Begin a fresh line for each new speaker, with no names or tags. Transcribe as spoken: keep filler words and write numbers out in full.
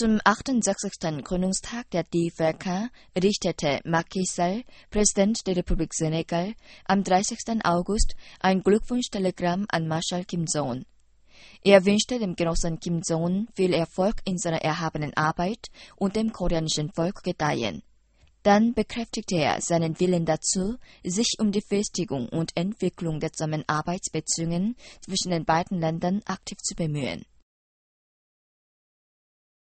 Zum achtundsechzigsten Gründungstag der D V K richtete Macky Sall, Präsident der Republik Senegal, am dreißigsten August ein Glückwunschtelegramm an Marschall Kim Jong-un. Er wünschte dem Genossen Kim Jong-un viel Erfolg in seiner erhabenen Arbeit und dem koreanischen Volk gedeihen. Dann bekräftigte er seinen Willen dazu, sich um die Festigung und Entwicklung der Zusammenarbeitsbeziehungen zwischen den beiden Ländern aktiv zu bemühen.